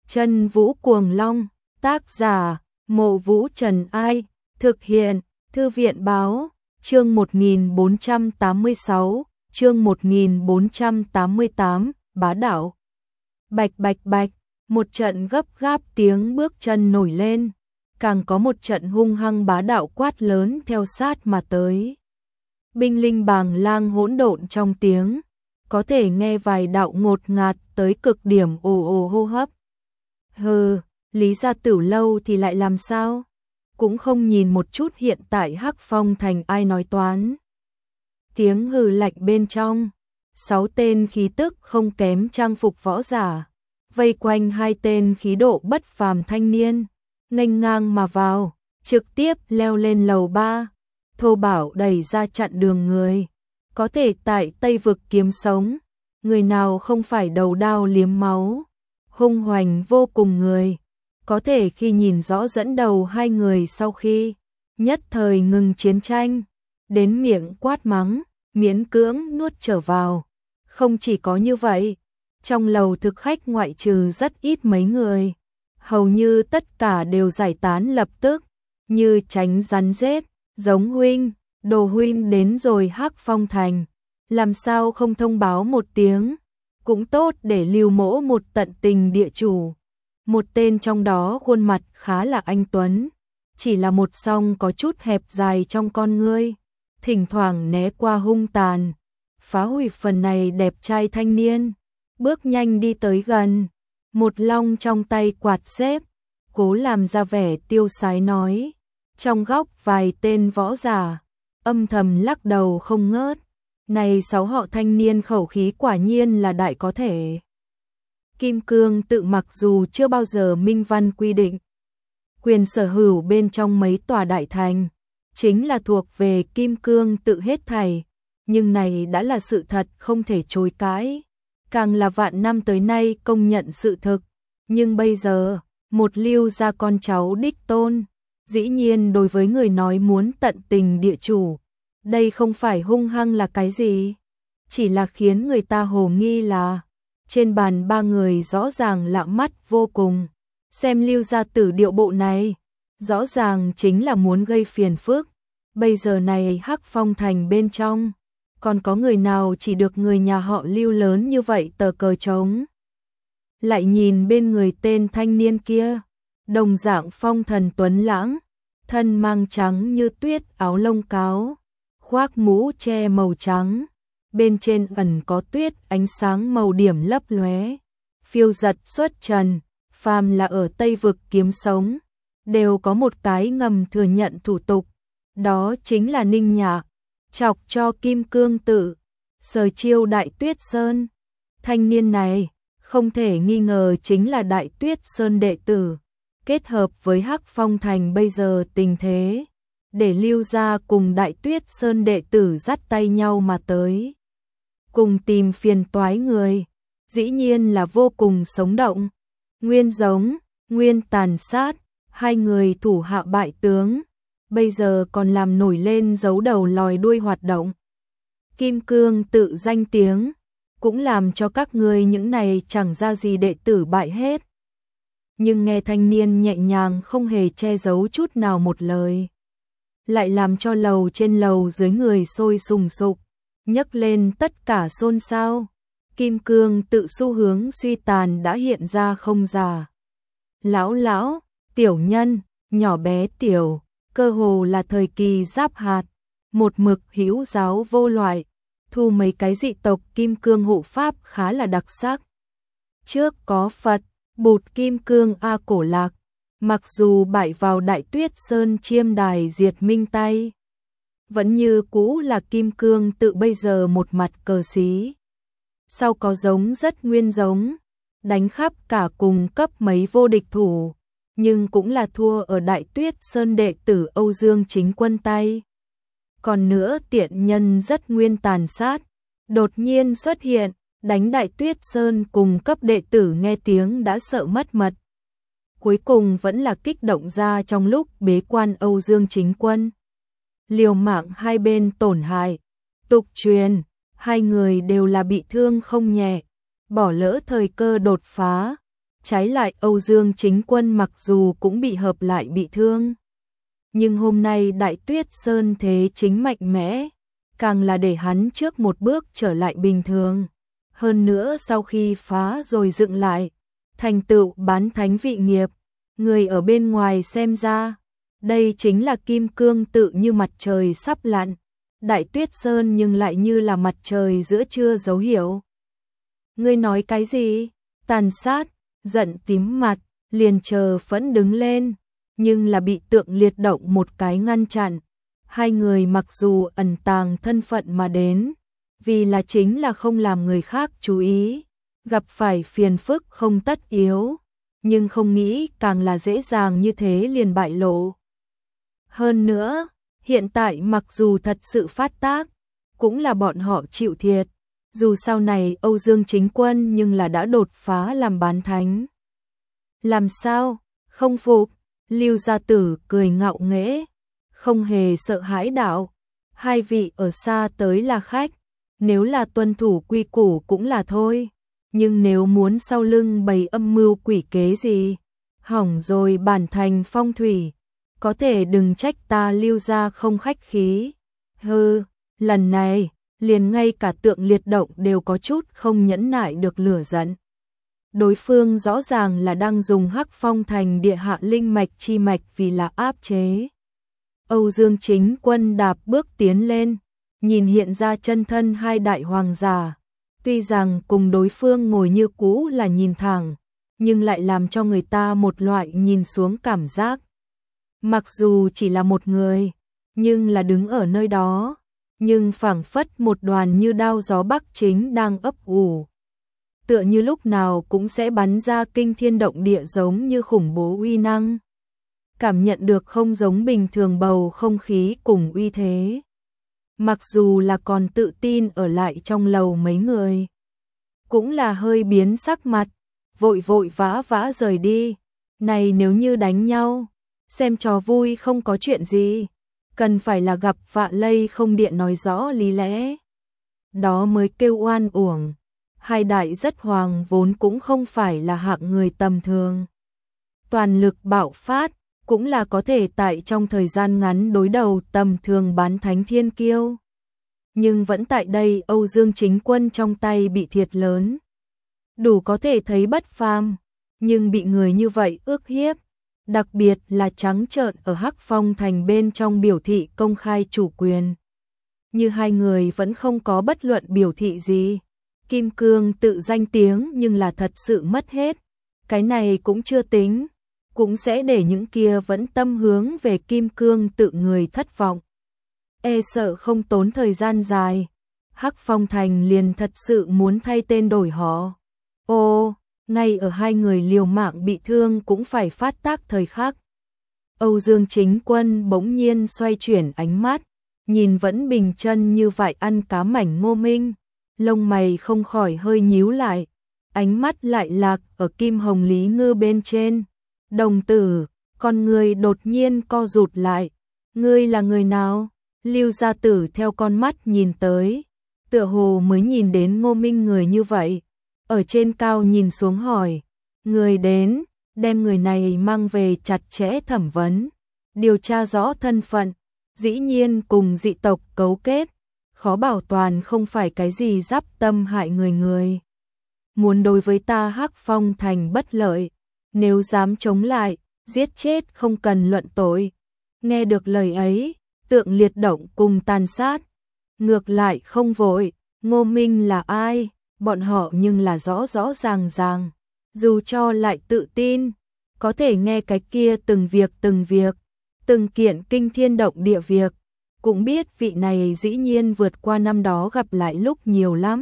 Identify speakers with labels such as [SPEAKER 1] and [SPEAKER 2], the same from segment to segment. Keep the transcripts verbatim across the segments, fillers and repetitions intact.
[SPEAKER 1] Chân Vũ Cuồng Long, tác giả, Mộ Vũ Trần Ai, thực hiện, Thư viện Báo, chương một nghìn bốn trăm tám mươi sáu, chương một nghìn bốn trăm tám mươi tám, bá đạo. Bạch bạch bạch, một trận gấp gáp tiếng bước chân nổi lên, càng có một trận hung hăng bá đạo quát lớn theo sát mà tới. Binh linh bàng lang hỗn độn trong tiếng, có thể nghe vài đạo ngột ngạt tới cực điểm ồ ồ hô hấp. Hừ, Lý Gia Tửu lâu thì lại làm sao? Cũng không nhìn một chút hiện tại Hắc Phong Thành ai nói toán. Tiếng hừ lạnh bên trong, sáu tên khí tức không kém trang phục võ giả, vây quanh hai tên khí độ bất phàm thanh niên, nghênh ngang mà vào, trực tiếp leo lên lầu ba, thô bảo đẩy ra chặn đường người. Có thể tại Tây Vực kiếm sống, người nào không phải đầu đao liếm máu, hung hoành vô cùng người. Có thể khi nhìn rõ dẫn đầu hai người sau khi nhất thời ngừng chiến tranh, đến miệng quát mắng, miễn cưỡng nuốt trở vào. Không chỉ có như vậy, trong lầu thực khách ngoại trừ rất ít mấy người, hầu như tất cả đều giải tán lập tức, như tránh rắn rết, giống huynh, đồ huynh đến rồi Hắc Phong Thành, làm sao không thông báo một tiếng, cũng tốt để lưu mỗ một tận tình địa chủ. Một tên trong đó khuôn mặt khá là anh tuấn, chỉ là một song có chút hẹp dài trong con ngươi, thỉnh thoảng né qua hung tàn, phá hủy phần này đẹp trai thanh niên, bước nhanh đi tới gần, một long trong tay quạt xếp, cố làm ra vẻ tiêu sái nói. Trong góc vài tên võ giả âm thầm lắc đầu không ngớt, này sáu họ thanh niên khẩu khí quả nhiên là đại có thể. Kim Cương Tự mặc dù chưa bao giờ minh văn quy định quyền sở hữu bên trong mấy tòa đại thành chính là thuộc về Kim Cương Tự hết thảy, nhưng này đã là sự thật không thể chối cãi, càng là vạn năm tới nay công nhận sự thực. Nhưng bây giờ, một Lưu gia con cháu đích tôn, dĩ nhiên đối với người nói muốn tận tình địa chủ, đây không phải hung hăng là cái gì, chỉ là khiến người ta hồ nghi là trên bàn ba người rõ ràng lạ mắt vô cùng. Xem Lưu gia tử điệu bộ này, rõ ràng chính là muốn gây phiền phức. Bây giờ này Hắc Phong Thành bên trong, còn có người nào chỉ được người nhà họ Lưu lớn như vậy tờ cờ trống. Lại nhìn bên người tên thanh niên kia, đồng dạng phong thần tuấn lãng, thân mang trắng như tuyết áo lông cáo, khoác mũ che màu trắng, bên trên ẩn có tuyết ánh sáng màu điểm lấp lóe, phiêu giật xuất trần. Phàm là ở Tây Vực kiếm sống, đều có một cái ngầm thừa nhận thủ tục, đó chính là Ninh Nhạc, chọc cho Kim Cương Tự, sờ chiêu Đại Tuyết Sơn. Thanh niên này, không thể nghi ngờ chính là Đại Tuyết Sơn đệ tử, kết hợp với Hắc Phong Thành bây giờ tình thế, để Lưu gia cùng Đại Tuyết Sơn đệ tử dắt tay nhau mà tới, cùng tìm phiền toái người, dĩ nhiên là vô cùng sống động. Nguyên giống, nguyên tàn sát, hai người thủ hạ bại tướng, bây giờ còn làm nổi lên giấu đầu lòi đuôi hoạt động. Kim Cương Tự danh tiếng, cũng làm cho các ngươi những này chẳng ra gì đệ tử bại hết. Nhưng nghe thanh niên nhẹ nhàng không hề che giấu chút nào một lời, lại làm cho lầu trên lầu dưới người sôi sùng sục, nhấc lên tất cả xôn xao. Kim Cương Tự xu hướng suy tàn đã hiện ra không giả. Lão lão, tiểu nhân, nhỏ bé tiểu, cơ hồ là thời kỳ giáp hạt, một mực hữu giáo vô loại, thu mấy cái dị tộc Kim Cương hộ pháp khá là đặc sắc. Trước có Phật, Bụt Kim Cương A Cổ Lạc, mặc dù bại vào Đại Tuyết Sơn chiêm đài diệt minh tay, vẫn như cũ là Kim Cương Tự bây giờ một mặt cờ xí. Sau có giống rất nguyên giống, đánh khắp cả cùng cấp mấy vô địch thủ, nhưng cũng là thua ở Đại Tuyết Sơn đệ tử Âu Dương Chính Quân tay. Còn nữa tiện nhân rất nguyên tàn sát, đột nhiên xuất hiện, đánh Đại Tuyết Sơn cùng cấp đệ tử nghe tiếng đã sợ mất mật. Cuối cùng vẫn là kích động ra trong lúc bế quan Âu Dương Chính Quân. Liều mạng hai bên tổn hại, tục truyền. Hai người đều là bị thương không nhẹ, bỏ lỡ thời cơ đột phá, Trái lại Âu Dương Chính Quân mặc dù cũng bị hợp lại bị thương, nhưng hôm nay Đại Tuyết Sơn thế chính mạnh mẽ, càng là để hắn trước một bước trở lại bình thường. Hơn nữa sau khi phá rồi dựng lại, thành tựu bán thánh vị nghiệp, người ở bên ngoài xem ra, đây chính là kim cương tự như mặt trời sắp lặn, Đại Tuyết Sơn nhưng lại như là mặt trời giữa trưa dấu hiệu. Ngươi nói cái gì? Tàn sát, giận tím mặt, liền chờ phẫn đứng lên, nhưng là bị Tượng Liệt Động một cái ngăn chặn. Hai người mặc dù ẩn tàng thân phận mà đến, vì là chính là không làm người khác chú ý, gặp phải phiền phức không tất yếu, nhưng không nghĩ càng là dễ dàng như thế liền bại lộ. Hơn nữa, hiện tại mặc dù thật sự phát tác, cũng là bọn họ chịu thiệt, dù sau này Âu Dương Chính Quân nhưng là đã đột phá làm bán thánh. Làm sao? Không phục? Lưu Gia Tử cười ngạo nghễ, không hề sợ hãi đạo, hai vị ở xa tới là khách, nếu là tuân thủ quy củ cũng là thôi, nhưng nếu muốn sau lưng bày âm mưu quỷ kế gì, hỏng rồi bản thành phong thủy, có thể đừng trách ta Lưu gia không khách khí. Hừ, lần này, liền ngay cả Tượng Liệt Động đều có chút không nhẫn nại được lửa giận. Đối phương rõ ràng là đang dùng Hắc Phong Thành địa hạ linh mạch chi mạch vì là áp chế. Âu Dương Chính Quân đạp bước tiến lên, nhìn hiện ra chân thân hai đại hoàng giả, tuy rằng cùng đối phương ngồi như cũ là nhìn thẳng, nhưng lại làm cho người ta một loại nhìn xuống cảm giác. Mặc dù chỉ là một người, nhưng là đứng ở nơi đó, nhưng phảng phất một đoàn như đao gió bắc chính đang ấp ủ. Tựa như lúc nào cũng sẽ bắn ra kinh thiên động địa giống như khủng bố uy năng. Cảm nhận được không giống bình thường bầu không khí cùng uy thế. Mặc dù là còn tự tin ở lại trong lầu mấy người, cũng là hơi biến sắc mặt, vội vội vã vã rời đi. Này nếu như đánh nhau, xem trò vui không có chuyện gì, cần phải là gặp vạ lây không điện nói rõ lý lẽ. Đó mới kêu oan uổng. Hai đại rất hoàng vốn cũng không phải là hạng người tầm thường. Toàn lực bạo phát, cũng là có thể tại trong thời gian ngắn đối đầu tầm thường bán thánh thiên kiêu. Nhưng vẫn tại đây Âu Dương Chính Quân trong tay bị thiệt lớn. Đủ có thể thấy bất phàm, nhưng bị người như vậy ước hiếp. Đặc biệt là trắng trợn ở Hắc Phong Thành bên trong biểu thị công khai chủ quyền. Như hai người vẫn không có bất luận biểu thị gì. Kim Cương tự danh tiếng nhưng là thật sự mất hết. Cái này cũng chưa tính, cũng sẽ để những kia vẫn tâm hướng về Kim Cương tự người thất vọng. E sợ không tốn thời gian dài, Hắc Phong Thành liền thật sự muốn thay tên đổi họ. Ô, ngay ở hai người liều mạng bị thương cũng phải phát tác thời khắc. Âu Dương Chính Quân bỗng nhiên xoay chuyển ánh mắt, nhìn vẫn bình chân như vậy ăn cá mảnh Ngô Minh. Lông mày không khỏi hơi nhíu lại, ánh mắt lại lạc ở Kim Hồng Lý Ngư bên trên. Đồng tử, con người đột nhiên co rụt lại. Ngươi là người nào? Lưu Gia Tử theo con mắt nhìn tới, tựa hồ mới nhìn đến Ngô Minh người như vậy. Ở trên cao nhìn xuống hỏi, người đến, đem người này mang về chặt chẽ thẩm vấn, điều tra rõ thân phận, dĩ nhiên cùng dị tộc cấu kết. Khó bảo toàn không phải cái gì giáp tâm hại người người. Muốn đối với ta Hắc Phong Thành bất lợi, nếu dám chống lại, giết chết không cần luận tội. Nghe được lời ấy, Tượng Liệt Động cùng tàn sát. Ngược lại không vội, Ngô Minh là ai, bọn họ nhưng là rõ rõ ràng ràng. Dù cho lại tự tin, có thể nghe cái kia từng việc từng việc, từng kiện kinh thiên động địa việc. Cũng biết vị này dĩ nhiên vượt qua năm đó gặp lại lúc nhiều lắm.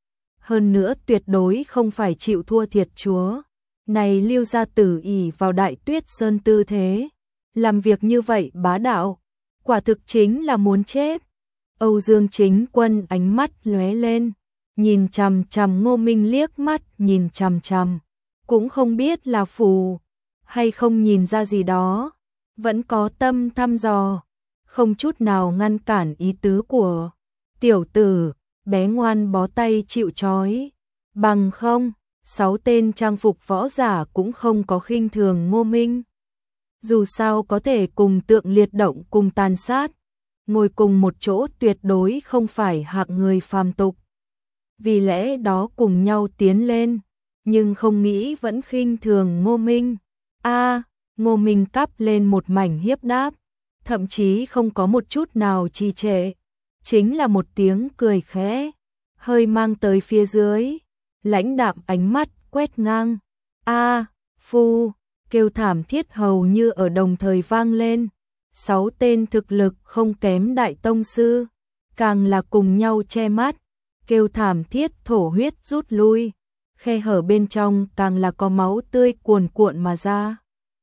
[SPEAKER 1] Hơn nữa tuyệt đối không phải chịu thua thiệt chúa. Này Lưu Gia Tử ỷ vào Đại Tuyết Sơn tư thế. Làm việc như vậy bá đạo. Quả thực chính là muốn chết. Âu Dương Chính Quân ánh mắt lóe lên. Nhìn chằm chằm Ngô Minh liếc mắt nhìn chằm chằm. Cũng không biết là phù hay không nhìn ra gì đó. Vẫn có tâm thăm dò. Không chút nào ngăn cản ý tứ của tiểu tử, bé ngoan bó tay chịu trói, bằng không, sáu tên trang phục võ giả cũng không có khinh thường Ngô Minh. Dù sao có thể cùng tượng liệt động cùng tàn sát, ngồi cùng một chỗ tuyệt đối không phải hạng người phàm tục. Vì lẽ đó cùng nhau tiến lên, nhưng không nghĩ vẫn khinh thường Ngô Minh. A, Ngô Minh cắp lên một mảnh hiếp đáp, thậm chí không có một chút nào trì trệ, chính là một tiếng cười khẽ, hơi mang tới phía dưới, lãnh đạm ánh mắt quét ngang. A, phu, kêu thảm thiết hầu như ở đồng thời vang lên. Sáu tên thực lực không kém đại tông sư, càng là cùng nhau che mắt, kêu thảm thiết thổ huyết rút lui, khe hở bên trong càng là có máu tươi cuồn cuộn mà ra.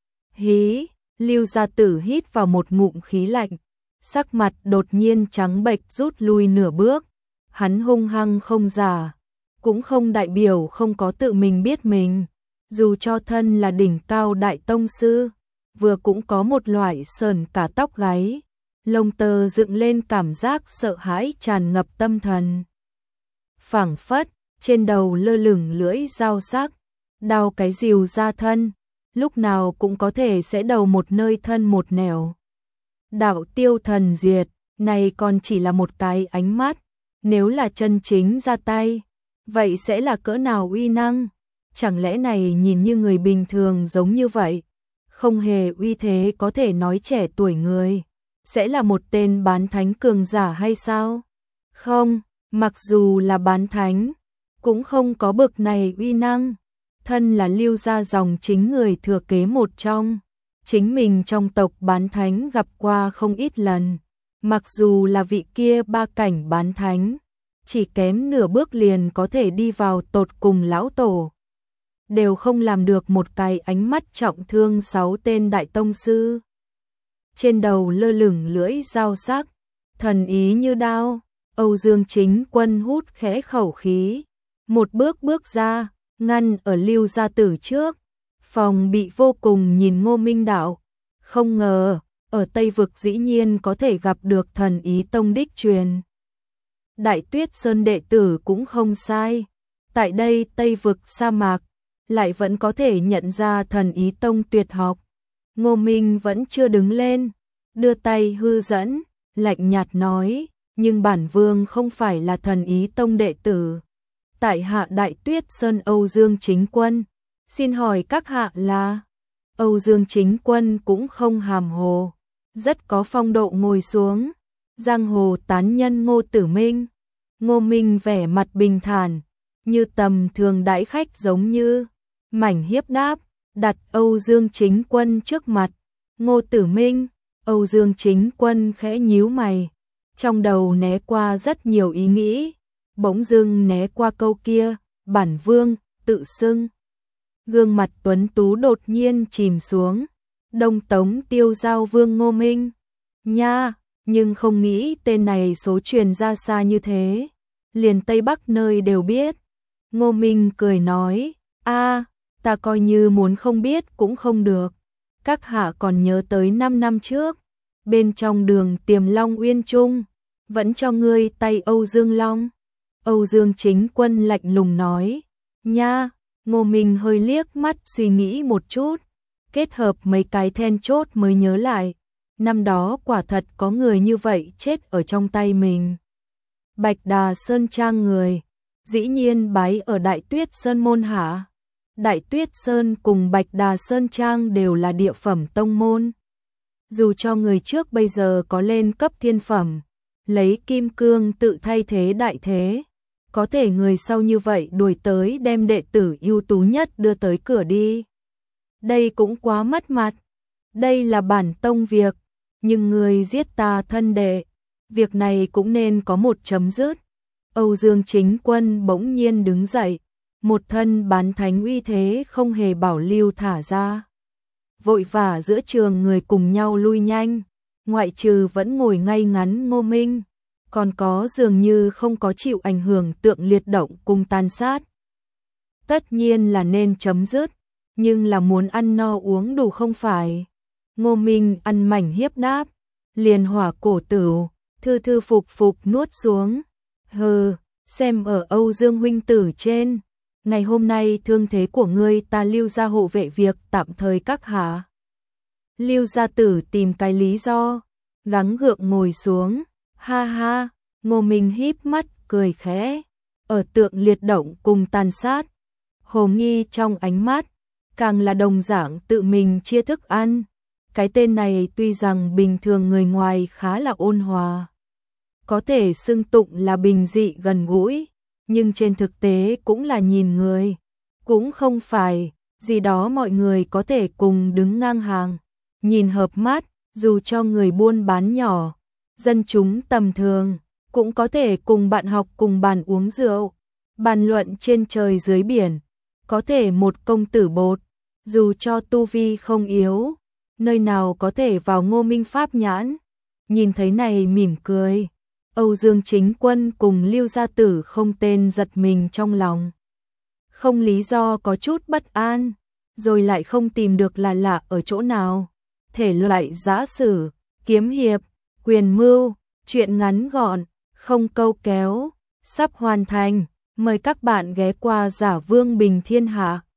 [SPEAKER 1] Hí, Lưu Gia Tử hít vào một ngụm khí lạnh, sắc mặt đột nhiên trắng bệch rút lui nửa bước, hắn hung hăng không giả, cũng không đại biểu không có tự mình biết mình, dù cho thân là đỉnh cao đại tông sư, vừa cũng có một loại sờn cả tóc gáy, lông tơ dựng lên cảm giác sợ hãi tràn ngập tâm thần. Phảng phất, trên đầu lơ lửng lưỡi dao sắc, đao cái rìu ra thân, lúc nào cũng có thể sẽ đầu một nơi thân một nẻo. Đạo tiêu thần diệt, này còn chỉ là một cái ánh mắt, nếu là chân chính ra tay, vậy sẽ là cỡ nào uy năng? Chẳng lẽ này nhìn như người bình thường giống như vậy, không hề uy thế có thể nói trẻ tuổi người, sẽ là một tên bán thánh cường giả hay sao? Không, mặc dù là bán thánh, cũng không có bực này uy năng. Thân là Lưu gia dòng chính người thừa kế một trong, chính mình trong tộc bán thánh gặp qua không ít lần, mặc dù là vị kia ba cảnh bán thánh, chỉ kém nửa bước liền có thể đi vào tột cùng lão tổ, đều không làm được một cái ánh mắt trọng thương sáu tên đại tông sư. Trên đầu lơ lửng lưỡi dao sắc, thần ý như đao, Âu Dương Chính Quân hút khẽ khẩu khí, một bước bước ra, ngăn ở Lưu Gia Tử trước, phòng bị vô cùng nhìn Ngô Minh đạo, không ngờ, ở Tây Vực dĩ nhiên có thể gặp được thần ý tông đích truyền. Đại Tuyết Sơn đệ tử cũng không sai, tại đây Tây Vực sa mạc, lại vẫn có thể nhận ra thần ý tông tuyệt học. Ngô Minh vẫn chưa đứng lên, đưa tay hư dẫn, lạnh nhạt nói, nhưng bản vương không phải là thần ý tông đệ tử. Tại hạ Đại Tuyết Sơn Âu Dương Chính Quân, xin hỏi các hạ là? Âu Dương Chính Quân cũng không hàm hồ, rất có phong độ ngồi xuống. Giang hồ tán nhân Ngô Tử Minh. Ngô Minh vẻ mặt bình thản, như tầm thường đãi khách giống như, mảnh hiếp đáp, đặt Âu Dương Chính Quân trước mặt. Ngô Tử Minh, Âu Dương Chính Quân khẽ nhíu mày, trong đầu né qua rất nhiều ý nghĩ, bỗng dưng né qua câu kia, bản vương, tự xưng. Gương mặt tuấn tú đột nhiên chìm xuống, Đông Tống Tiêu Giao Vương Ngô Minh. Nha, nhưng không nghĩ tên này số truyền ra xa như thế, liền Tây Bắc nơi đều biết. Ngô Minh cười nói, a, ta coi như muốn không biết cũng không được. Các hạ còn nhớ tới năm năm trước, bên trong đường Tiềm Long Uyên Trung, vẫn cho ngươi tay Âu Dương Long. Âu Dương Chính Quân lạnh lùng nói, nha. Ngô Minh hơi liếc mắt suy nghĩ một chút, kết hợp mấy cái then chốt mới nhớ lại, năm đó quả thật có người như vậy chết ở trong tay mình. Bạch Đà Sơn Trang người, dĩ nhiên bái ở Đại Tuyết Sơn môn hạ. Đại Tuyết Sơn cùng Bạch Đà Sơn Trang đều là địa phẩm tông môn. Dù cho người trước bây giờ có lên cấp thiên phẩm, lấy kim cương tự thay thế đại thế, có thể người sau như vậy đuổi tới đem đệ tử ưu tú nhất đưa tới cửa đi. Đây cũng quá mất mặt. Đây là bản tông việc, nhưng người giết ta thân đệ, việc này cũng nên có một chấm dứt. Âu Dương Chính Quân bỗng nhiên đứng dậy, một thân bán thánh uy thế không hề bảo lưu thả ra. Vội vã giữa trường người cùng nhau lui nhanh, ngoại trừ vẫn ngồi ngay ngắn Ngô Minh, còn có dường như không có chịu ảnh hưởng tượng liệt động cùng tàn sát. Tất nhiên là nên chấm dứt, nhưng là muốn ăn no uống đủ không phải. Ngô Minh ăn mảnh hiếp đáp, liền hỏa cổ tửu, thư thư phục phục nuốt xuống. Hừ, xem ở Âu Dương huynh tử trên, ngày hôm nay thương thế của ngươi ta Lưu gia hộ vệ việc tạm thời các hạ. Lưu gia tử tìm cái lý do, gắng gượng ngồi xuống, ha ha, Ngô Minh híp mắt cười khẽ, ở tượng liệt động cùng tàn sát. Hồ nghi trong ánh mắt, càng là đồng dạng tự mình chia thức ăn. Cái tên này tuy rằng bình thường người ngoài khá là ôn hòa, có thể xưng tụng là bình dị gần gũi, nhưng trên thực tế cũng là nhìn người, cũng không phải gì đó mọi người có thể cùng đứng ngang hàng, nhìn hợp mắt, dù cho người buôn bán nhỏ, dân chúng tầm thường, cũng có thể cùng bạn học cùng bàn uống rượu, bàn luận trên trời dưới biển, có thể một công tử bột, dù cho tu vi không yếu, nơi nào có thể vào Ngô Minh pháp nhãn. Nhìn thấy này mỉm cười, Âu Dương Chính Quân cùng Lưu gia tử không tên giật mình trong lòng. Không lý do có chút bất an, rồi lại không tìm được là lạ ở chỗ nào. Thể loại giã sử, kiếm hiệp, quyền mưu, truyện ngắn gọn, không câu kéo, sắp hoàn thành. Mời các bạn ghé qua Giả Vương Bình Thiên Hạ.